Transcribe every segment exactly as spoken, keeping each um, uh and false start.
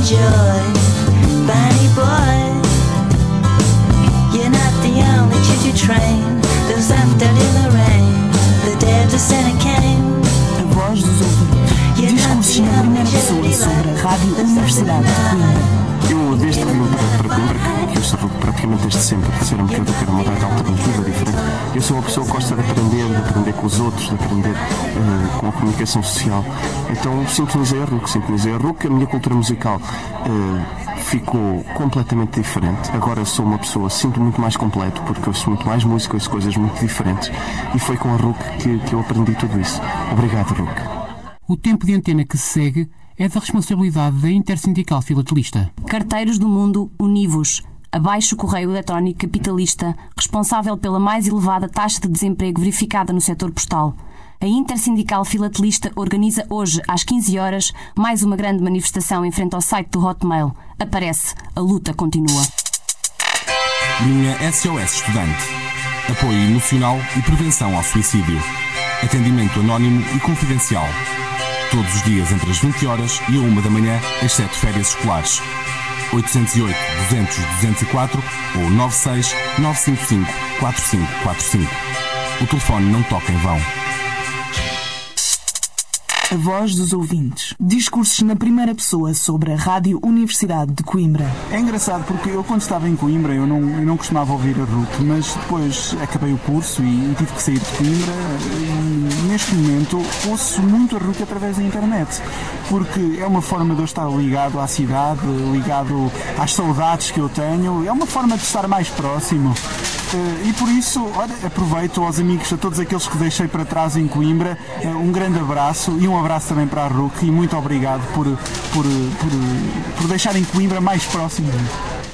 enjoy. Bunny boy, you're not the only choo-choo train that's left out in the rain. The day of the Santa came. A voz dos ouvintes. Discursos na primeira pessoa sobre a Rádio Universidade de Coimbra. Eu, desde que vim para, para Coimbra, que eu sou praticamente desde sempre, disseram-me que eu quero uma rádio alternativa, diferente. Eu sou uma pessoa que gosta de aprender, de aprender com os outros, de aprender uh, com a comunicação social. Então sintonizei a R U C, sintonizei a R U C, a minha cultura musical uh, ficou completamente diferente. Agora eu sou uma pessoa, sinto muito mais completo, porque eu sou muito mais música, ouço coisas muito diferentes. E foi com a R U C que, que eu aprendi tudo isso. Obrigado, R U C. O tempo de antena que se segue é da responsabilidade da Intersindical Filatelista. Carteiros do Mundo, univos. Abaixo o correio eletrónico capitalista, responsável pela mais elevada taxa de desemprego verificada no setor postal. A Intersindical Filatelista organiza hoje, às quinze horas, mais uma grande manifestação em frente ao site do Hotmail. Aparece, a luta continua. Linha S O S Estudante. Apoio emocional e prevenção ao suicídio. Atendimento anónimo e confidencial. Todos os dias entre as vinte horas e a uma da manhã, exceto férias escolares. oito zero oito, duzentos, duzentos e quatro ou nove seis nove cinco cinco quatro cinco quatro cinco. O telefone não toca em vão. A voz dos ouvintes. Discursos na primeira pessoa sobre a Rádio Universidade de Coimbra. É engraçado porque eu, quando estava em Coimbra, eu não, eu não costumava ouvir a R U C, mas depois acabei o curso e, e tive que sair de Coimbra e neste momento ouço muito a R U C através da internet, porque é uma forma de eu estar ligado à cidade, ligado às saudades que eu tenho, é uma forma de estar mais próximo. E por isso, olha, aproveito aos amigos, a todos aqueles que deixei para trás em Coimbra, um grande abraço e um abraço também para a R U C e muito obrigado por, por, por, por deixarem Coimbra mais próximo de mim.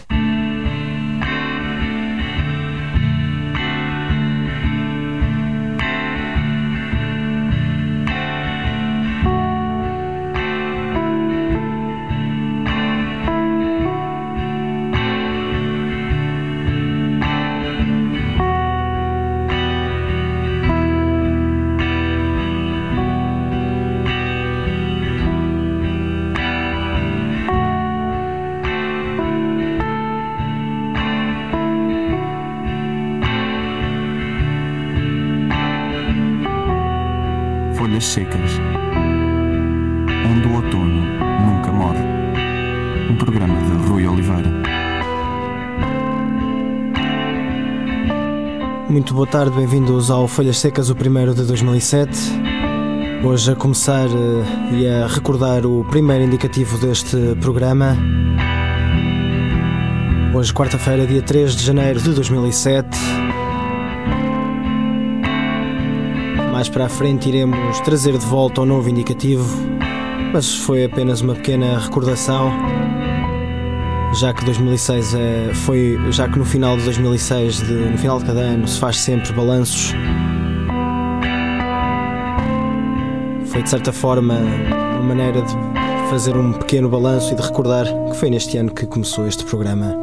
Folhas secas, onde o outono nunca morre. Um programa de Rui Oliveira. Muito boa tarde, bem-vindos ao Folhas Secas, o primeiro de dois mil e sete. Hoje a começar uh, e a recordar o primeiro indicativo deste programa. Hoje, quarta-feira, dia três de janeiro de dois mil e sete. Mais para a frente iremos trazer de volta o novo indicativo, mas foi apenas uma pequena recordação, já que dois mil e seis é, foi, já que no final de dois mil e seis, de, no final de cada ano, se faz sempre balanços. Foi de certa forma uma maneira de fazer um pequeno balanço e de recordar que foi neste ano que começou este programa.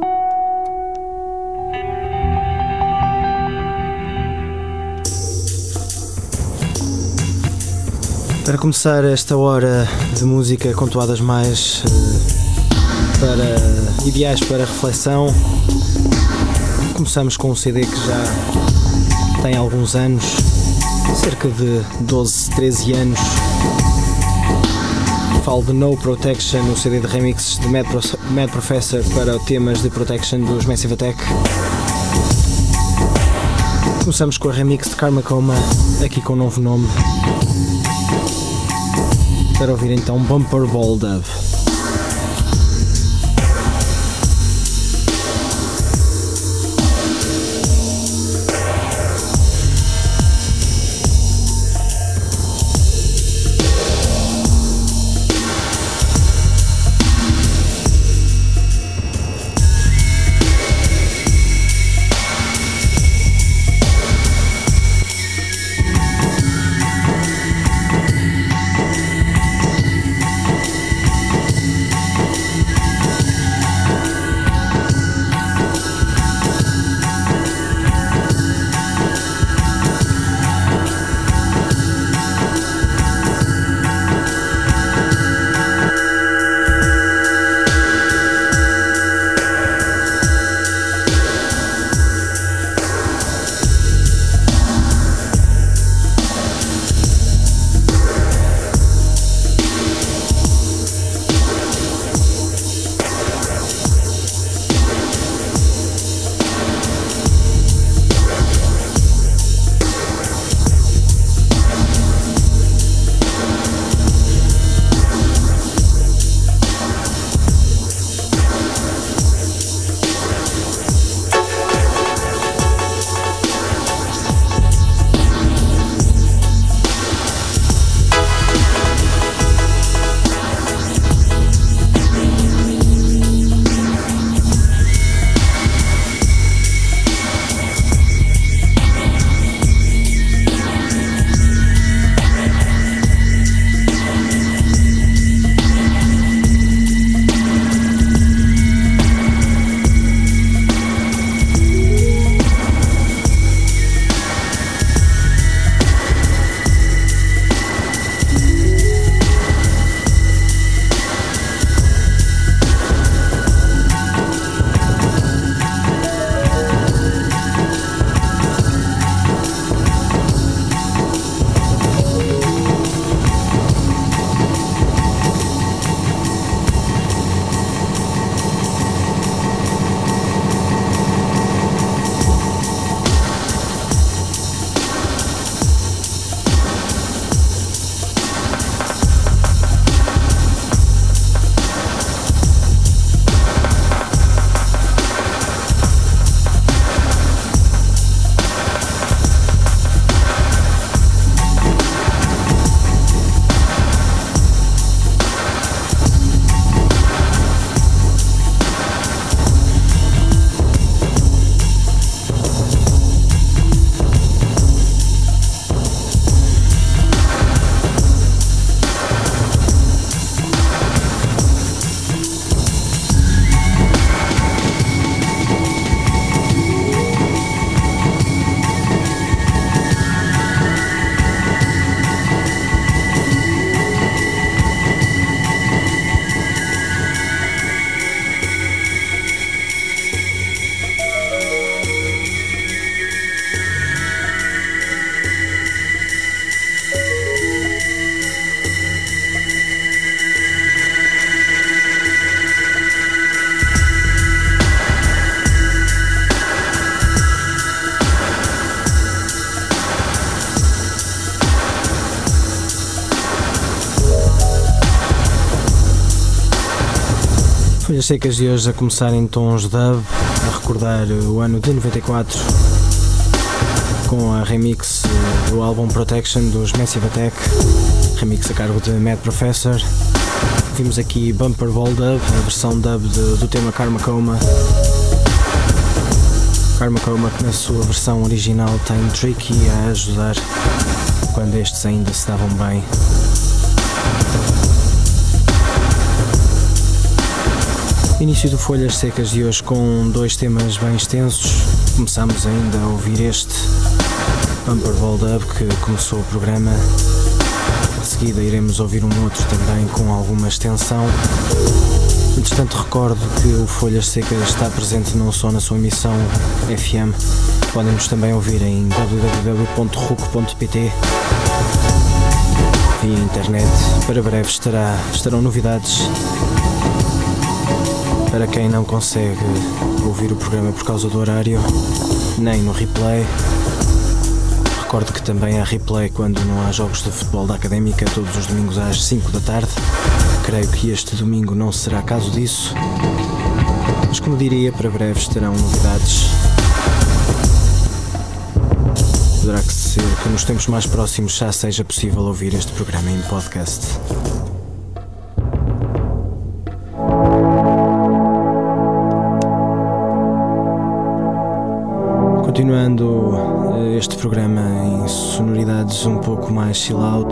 Para começar esta hora de música com toadas mais uh, para, ideais para reflexão, começamos com um C D que já tem alguns anos, cerca de doze, treze anos. Falo de No Protection, o C D de remixes de Mad, Pro- Mad Professor para temas de Protection dos Massive Attack. Começamos com a remix de Karma Coma, aqui com um novo nome. Para ouvir então Bumper Ball Dub. Folhas Secas de hoje a começar em tons dub, a recordar o ano de noventa e quatro, com a remix do álbum Protection dos Massive Attack, remix a cargo de Mad Professor. Vimos aqui Bumper Ball Dub, a versão dub de, do tema Karma Coma. Karma Coma, que na sua versão original tem Tricky a ajudar, quando estes ainda se davam bem. Início do Folhas Secas de hoje com dois temas bem extensos. Começamos ainda a ouvir este Bumper Ball Dub que começou o programa. De seguida iremos ouvir um outro também com alguma extensão. Entretanto, recordo que o Folhas Secas está presente não só na sua emissão F M, podem-nos também ouvir em w w w ponto ruc ponto p t via internet. Para breve estará, estarão novidades para quem não consegue ouvir o programa por causa do horário, nem no replay. Recordo que também há replay quando não há jogos de futebol da Académica, todos os domingos às cinco da tarde. Creio que este domingo não será caso disso, mas como diria, para breve estarão novidades. Poderá que ser que nos tempos mais próximos já seja possível ouvir este programa em podcast. Continuando este programa em sonoridades um pouco mais chill out,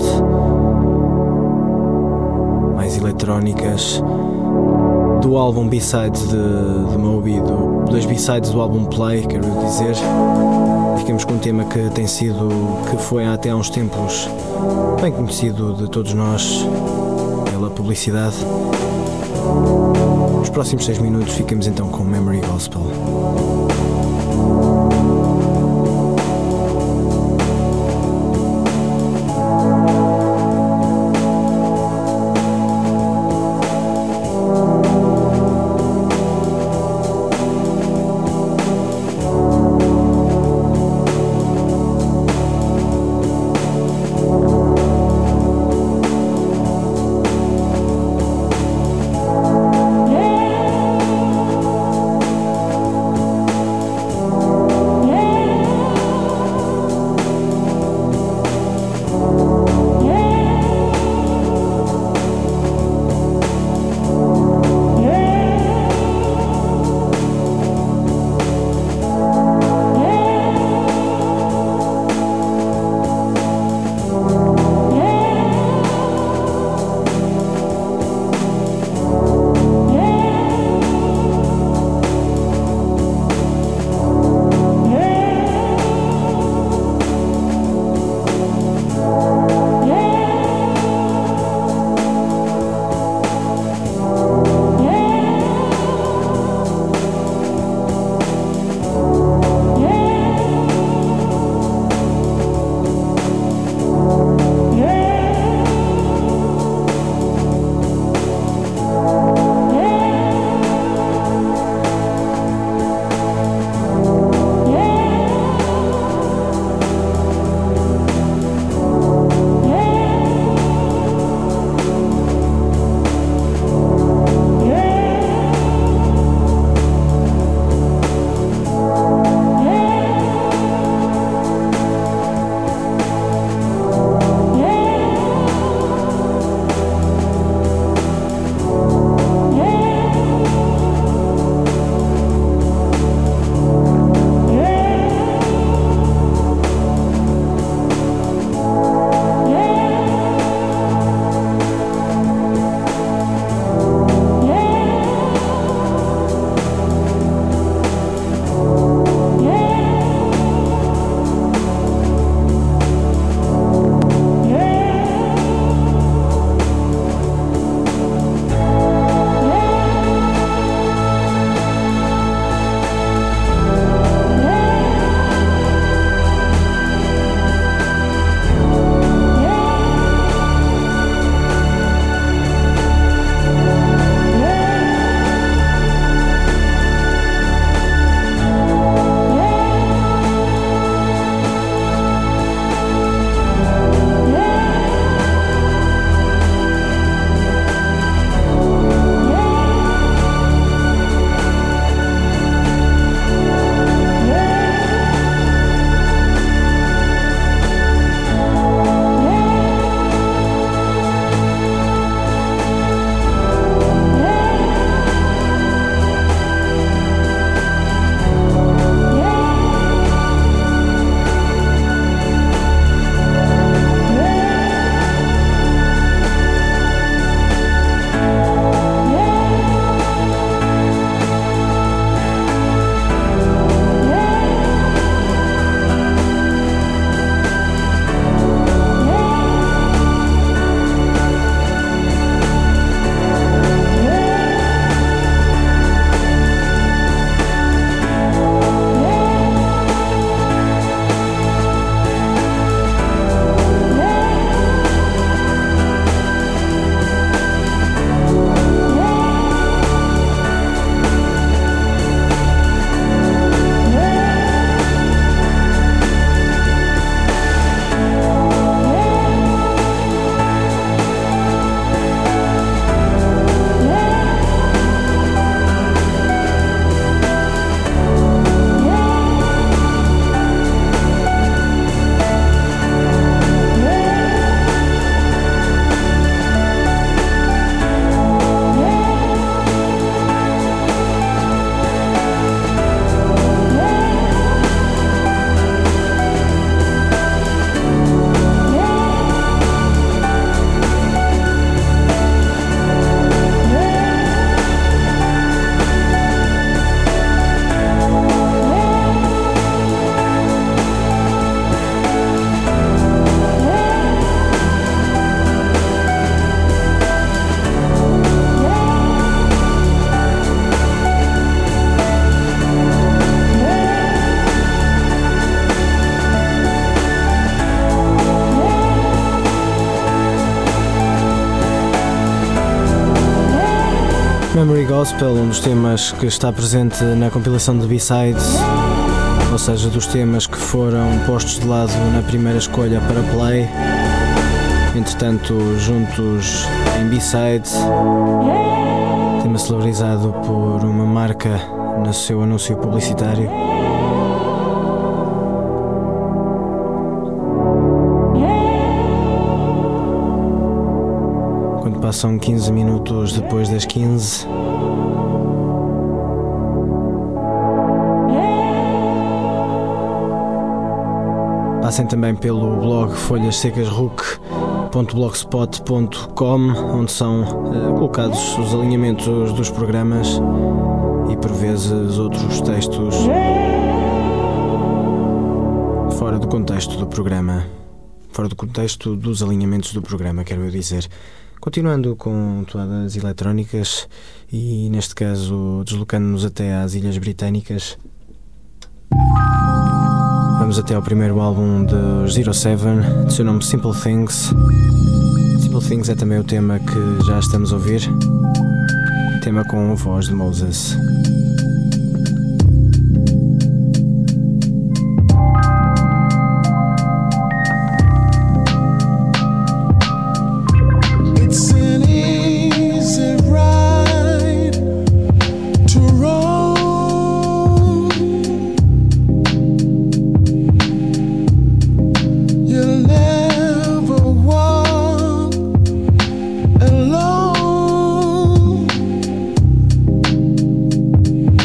mais eletrónicas, do álbum B-Sides de, de Moby, do, dois B-Sides do álbum Play, quero dizer. Ficamos com um tema que tem sido, que foi até há uns tempos bem conhecido de todos nós pela publicidade. Nos próximos seis minutos ficamos então com Memory Gospel. Memory Gospel, um dos temas que está presente na compilação de B-Sides, ou seja, dos temas que foram postos de lado na primeira escolha para play, entretanto juntos em B-Sides, tema celebrizado por uma marca no seu anúncio publicitário. Quando passam quinze minutos depois das quinze, passem também pelo blog folhas secas rock ponto blogspot ponto com, onde são uh, colocados os alinhamentos dos programas e por vezes outros textos fora do contexto do programa, fora do contexto dos alinhamentos do programa, quero eu dizer. Continuando com toadas eletrónicas e neste caso deslocando-nos até às Ilhas Britânicas, vamos até ao primeiro álbum de Zero Seven, de seu nome Simple Things. Simple Things é também o tema que já estamos a ouvir, tema com a voz de Moses. Alone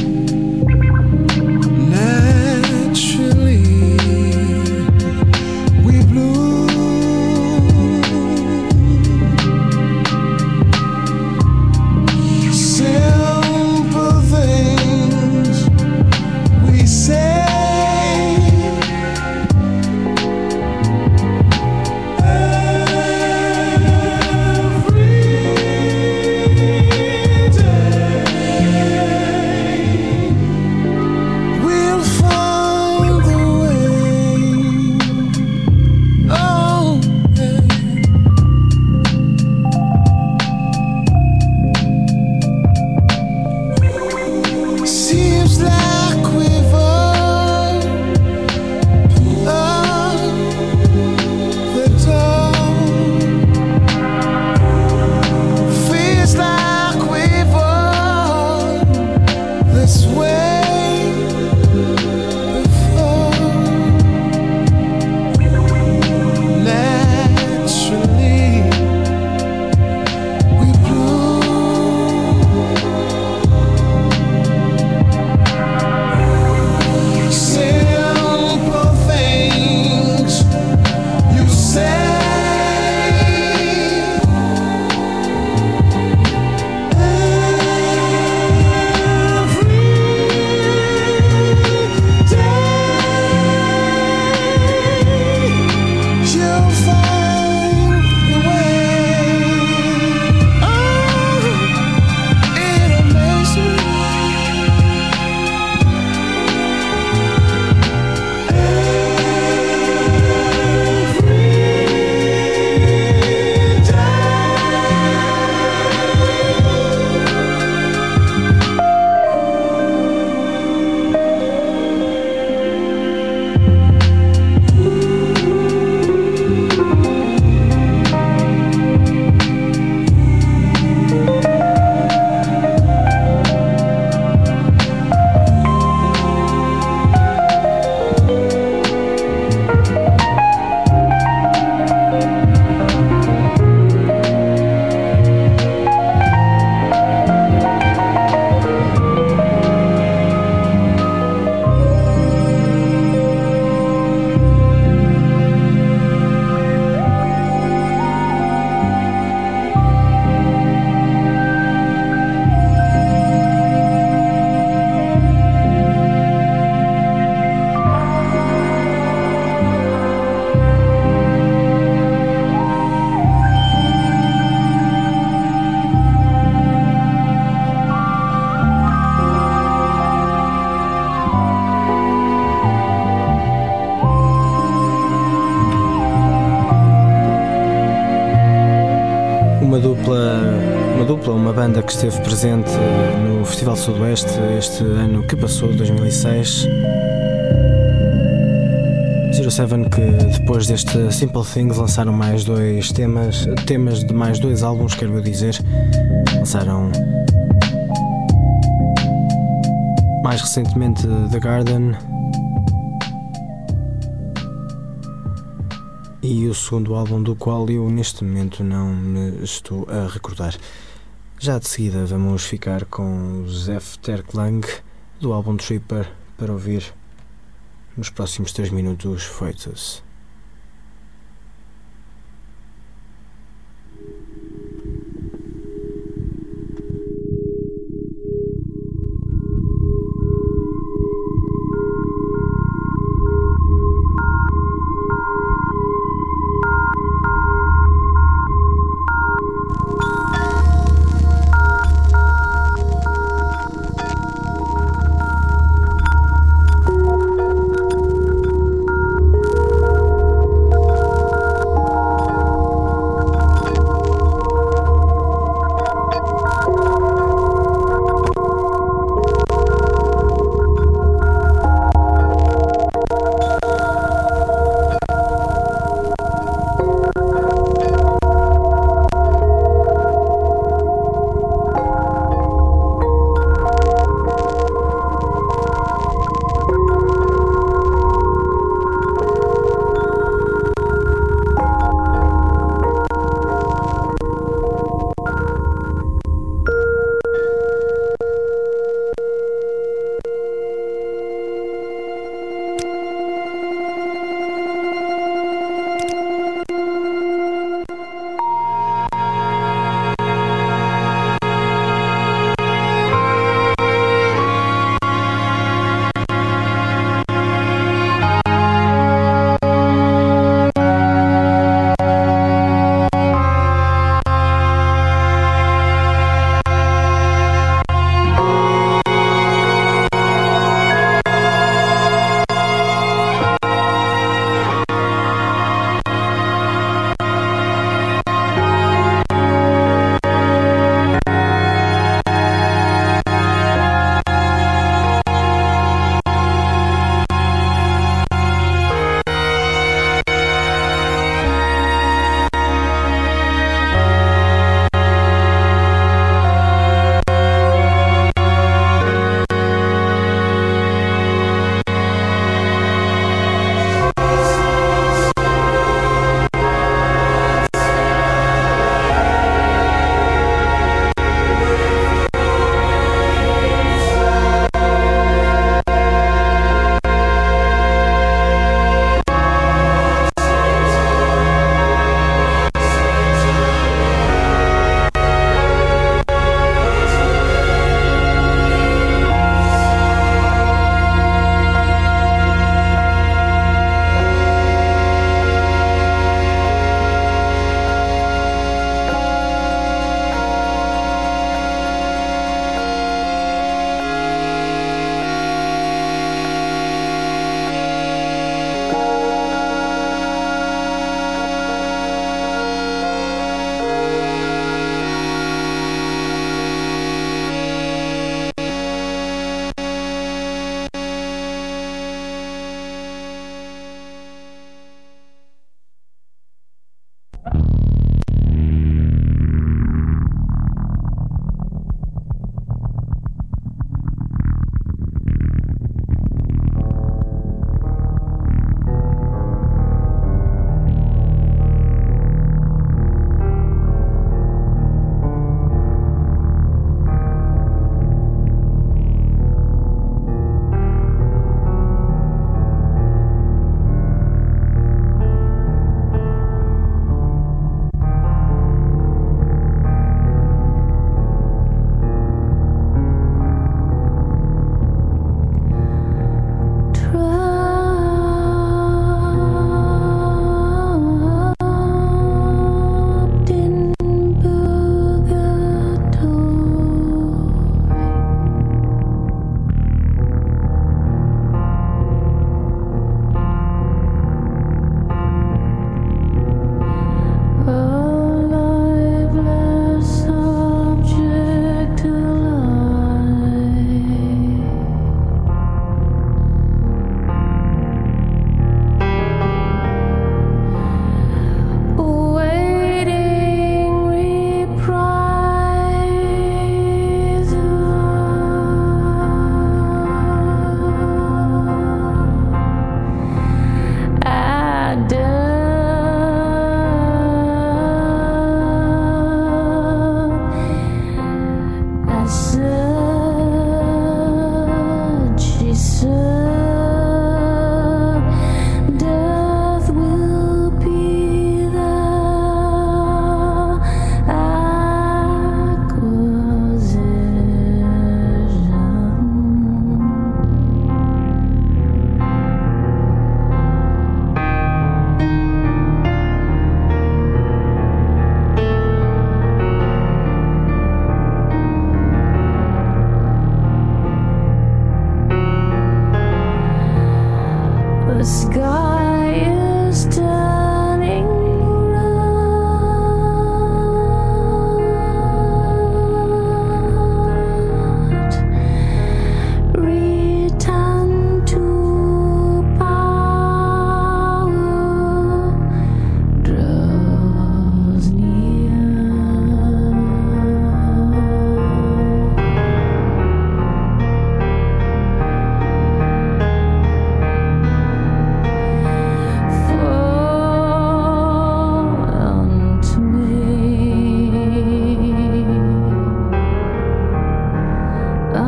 uma banda que esteve presente no Festival Sudoeste este ano que passou, dois mil e seis. zero sete, que depois deste Simple Things lançaram mais dois temas, temas de mais dois álbuns, quero eu dizer. Lançaram mais recentemente The Garden e o segundo álbum do qual eu neste momento não me estou a recordar. Já de seguida vamos ficar com Zef Terklang do álbum Tripper para ouvir nos próximos três minutos feitos.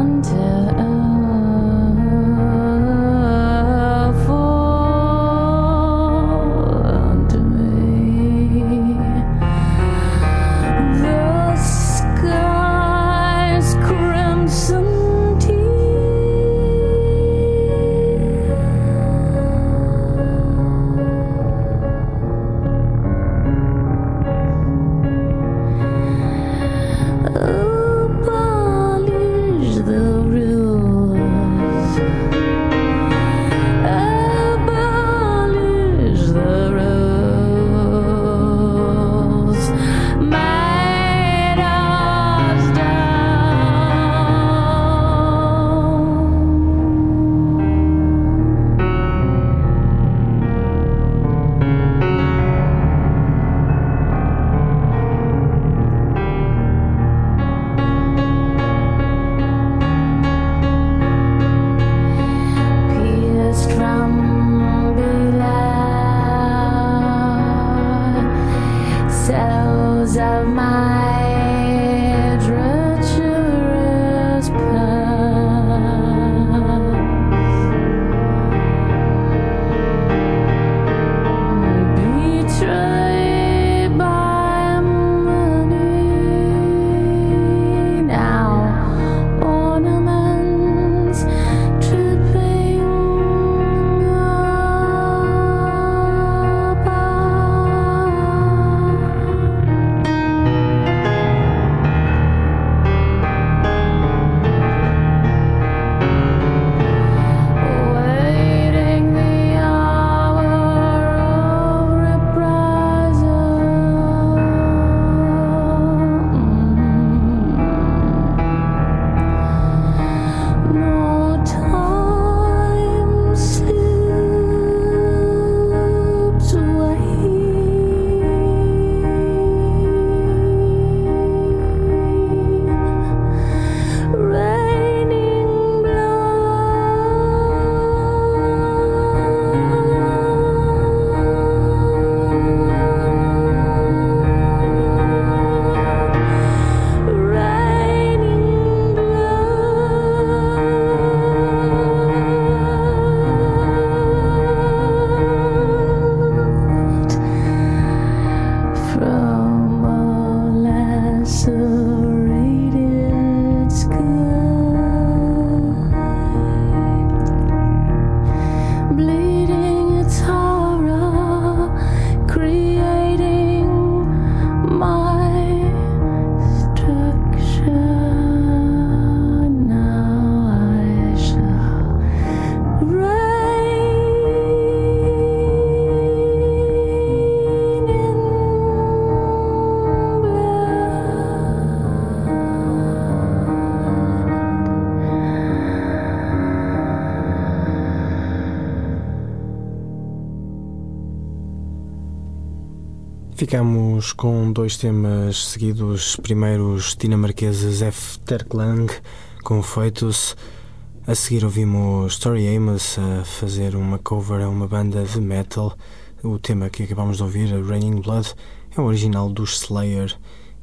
Ficamos com dois temas seguidos. Primeiro os dinamarqueses Efterklang com Feitos. A seguir ouvimos Story Amos a fazer uma cover a uma banda de metal. O tema que acabamos de ouvir, Raining Blood, é o original dos Slayer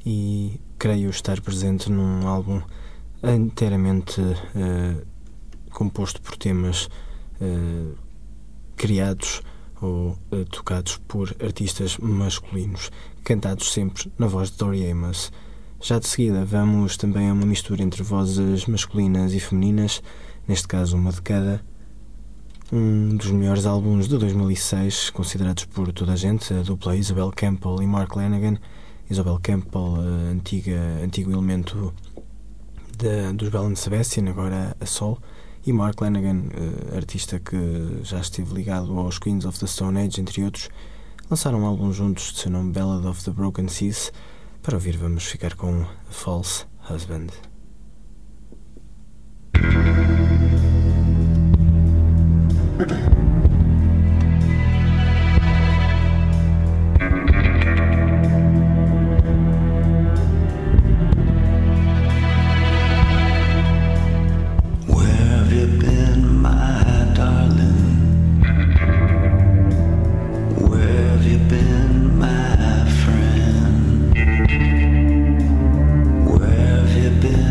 e creio estar presente num álbum inteiramente uh, composto por temas uh, criados ou uh, tocados por artistas masculinos, cantados sempre na voz de Tori Amos. Já de seguida vamos também a uma mistura entre vozes masculinas e femininas, neste caso uma de cada. Um dos melhores álbuns de dois mil e seis, considerados por toda a gente, a dupla Isabel Campbell e Mark Lanegan. Isabel Campbell, uh, antiga, antigo elemento de, dos Bell and Sebastian, agora a Sol, e Mark Lanegan, uh, artista que já esteve ligado aos Queens of the Stone Age, entre outros, lançaram um álbum juntos de seu nome Ballad of the Broken Seas. Para ouvir vamos ficar com False Husband. Been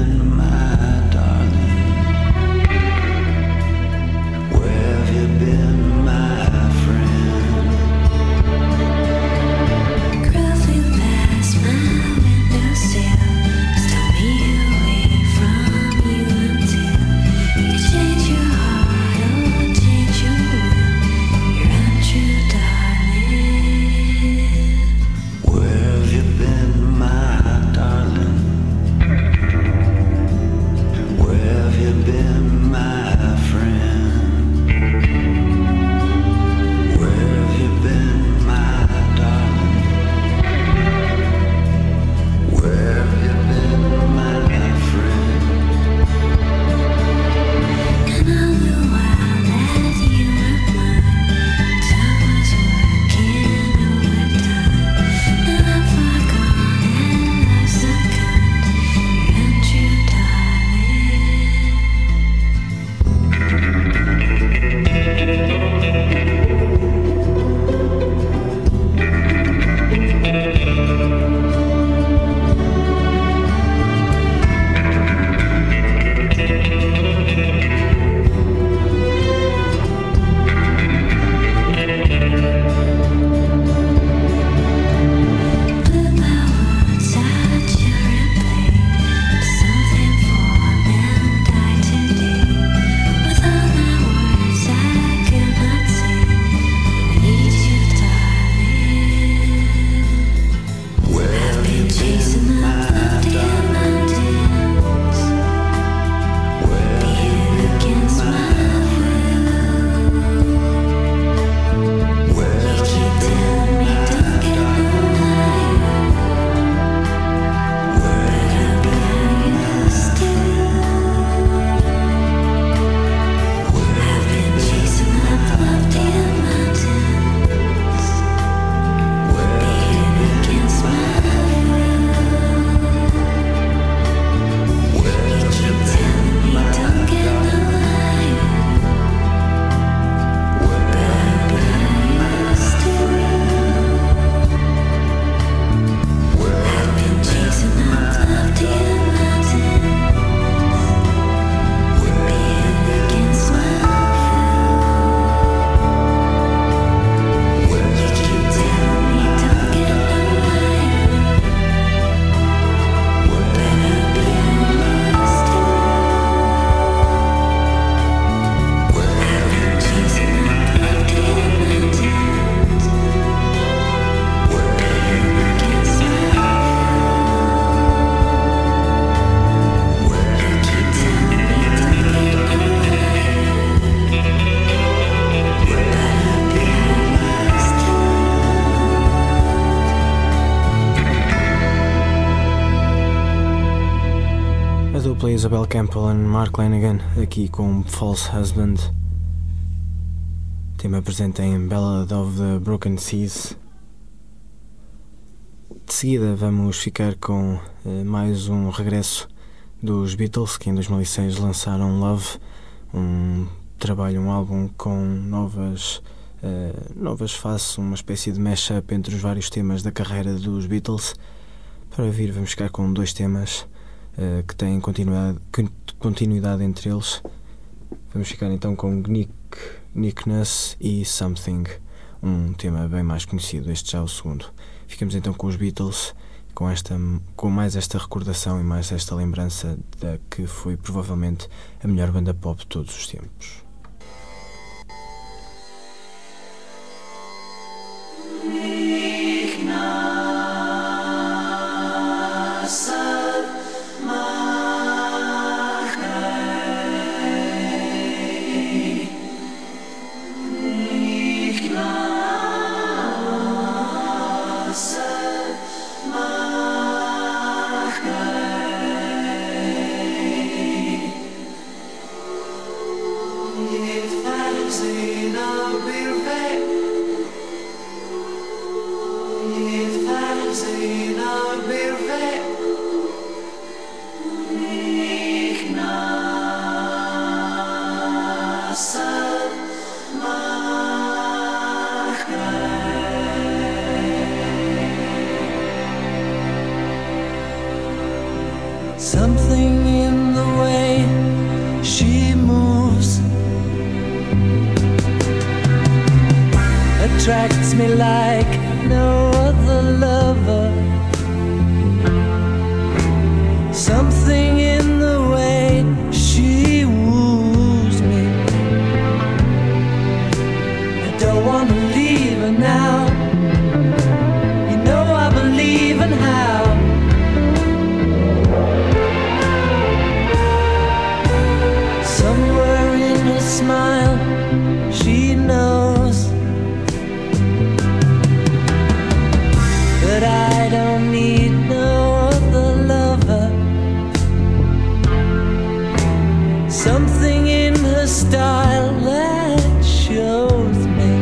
A dupla Isabel Campbell e Mark Lanegan, aqui com False Husband. Tema presente em Ballad of the Broken Seas. De seguida vamos ficar com uh, mais um regresso dos Beatles, que em dois mil e seis lançaram Love, um trabalho, um álbum com novas, uh, novas faces, uma espécie de mashup entre os vários temas da carreira dos Beatles. Para ouvir vamos ficar com dois temas uh, que têm continuidade, continuidade entre eles. Vamos ficar então com Nick, Nickness e Something, um tema bem mais conhecido, este já o segundo. Ficamos então com os Beatles, com, esta, com mais esta recordação e mais esta lembrança da que foi provavelmente a melhor banda pop de todos os tempos. Something in the way she moves attracts me like no other lover. Something in the way she woos me. I don't wanna leave her now. You know I believe in how. Somewhere in her smile, she knows that I don't need no other lover. Something in her style that shows me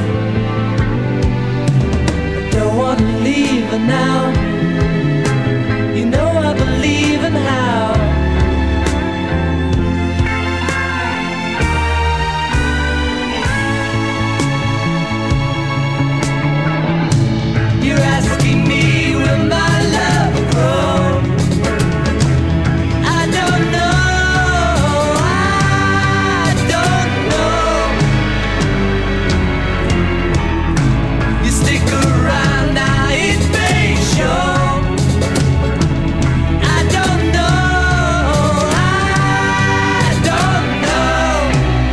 I don't wanna leave her now. You know I believe in how. You're asking me, will my love grow? I don't know, I don't know. You stick around now, it may show. I don't know, I don't know.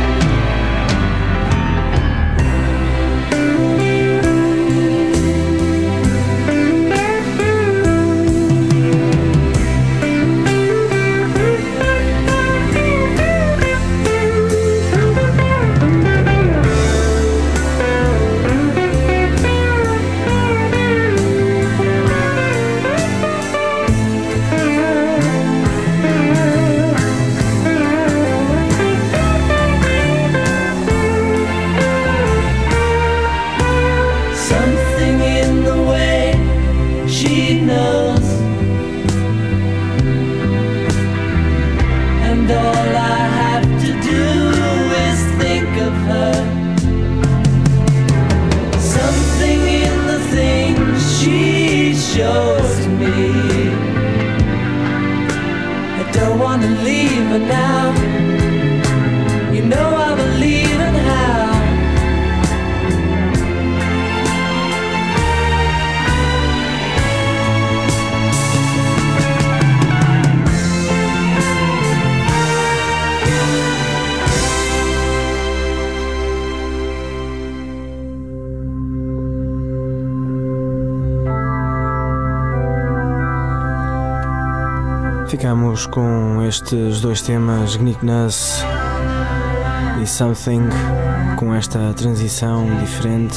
Something in the way she knows, and all I have to do is think of her. Something in the things she shows me. I don't wanna leave her now. You know I believe in how. Ficamos com estes dois temas, Nickness e Something, com esta transição diferente.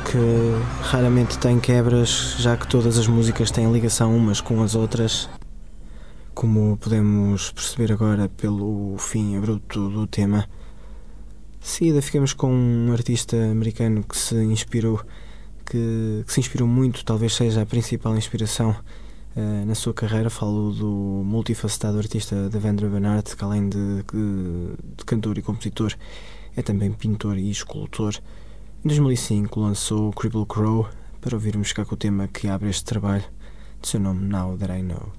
que raramente tem quebras, já que todas as músicas têm ligação umas com as outras, como podemos perceber agora pelo fim abrupto do tema. De seguida ficamos com um artista americano que se inspirou, que, que se inspirou muito, talvez seja a principal inspiração uh, na sua carreira. Falo do multifacetado artista Devendra Banhart, que além de, de, de cantor e compositor, é também pintor e escultor. Em dois mil e cinco lançou Cripple Crow, para ouvirmos cá com o tema que abre este trabalho, de seu nome Now That I Know.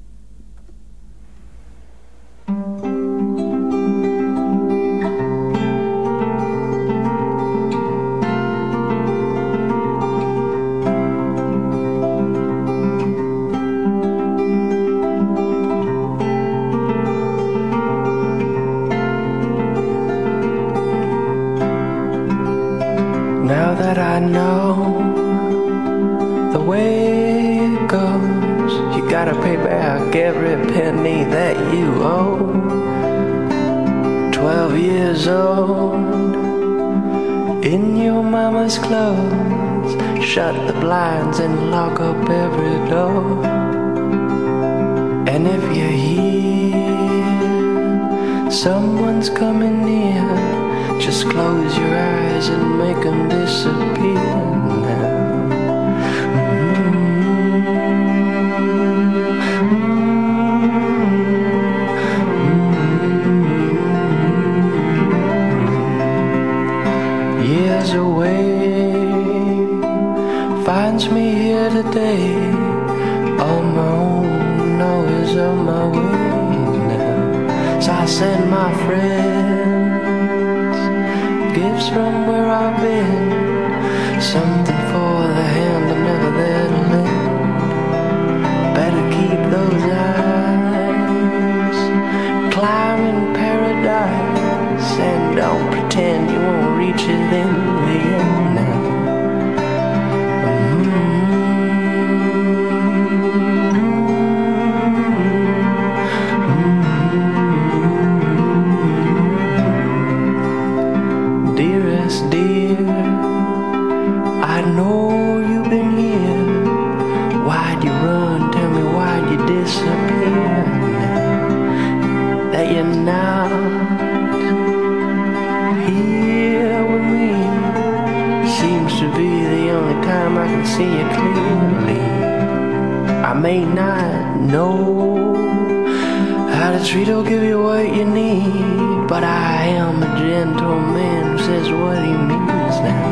Now that I know the way it goes, you gotta pay back every penny that you owe. Twelve years old, in your mama's clothes, shut the blinds and lock up every door. And if you hear someone's coming near, just close your eyes and make them disappear now. Years away finds me here today, on my own, always on my way now. So I send my friends gifts from where I've been, something for the hand I'm never there to lend. Better keep those eyes climbing paradise, and don't pretend you won't reach it in the end now. Dear, I know you've been here. Why'd you run? Tell me, why'd you disappear now that you're not here with me? Seems to be the only time I can see you clearly. I may not know how to treat or give you what you need, but I am a gentleman who says what he means now.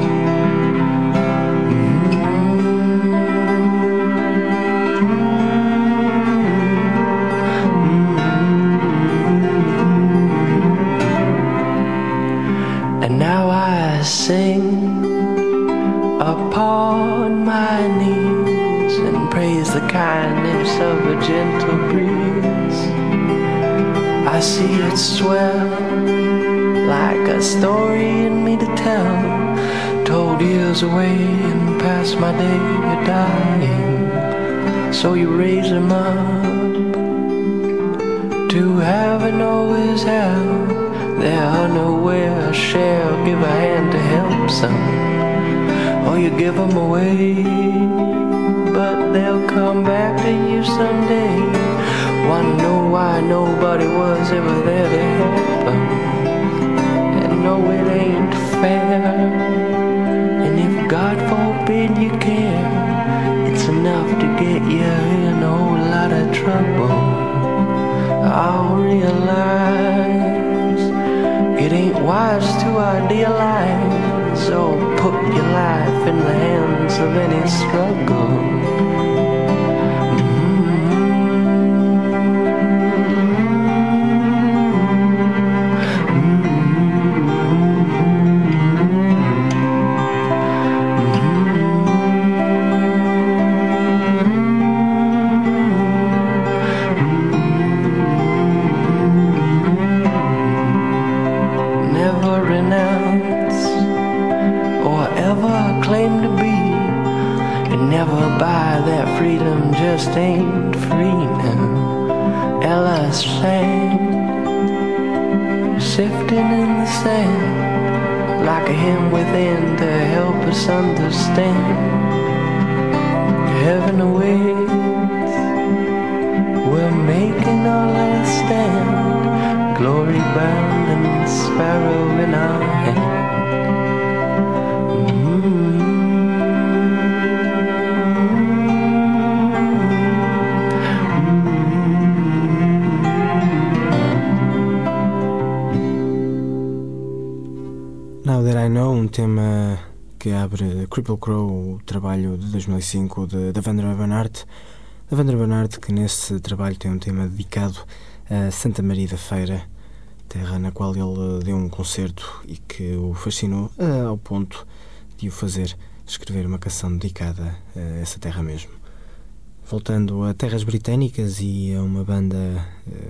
Mm-hmm. And now I sing upon my knees and praise the kindness of a gentle breeze. I see it swell like a story in me to tell, told years away and past my day of dying. So you raise them up to heaven or his hell. They are nowhere, shall give a hand to help some, or you give them away, but they'll come back to you someday. Wanna know why nobody was ever there to help them? And no, it ain't fair. And if God forbid you care, it's enough to get you in a whole lot of trouble. I'll realize it ain't wise to idealize or put your life in the hands of any struggle. Just ain't free now. Ella sang, sifting in the sand like a and within to help us understand. Heaven awaits, we're making our last stand. Glory bound and sparrow in our hand. Now That I Know, um tema que abre Cripple Crow, o trabalho de dois mil e cinco de Devendra Banhart. Devendra Banhart, que nesse trabalho tem um tema dedicado a Santa Maria da Feira, terra na qual ele deu um concerto e que o fascinou ao ponto de o fazer escrever uma canção dedicada a essa terra mesmo. Voltando a terras britânicas e a uma banda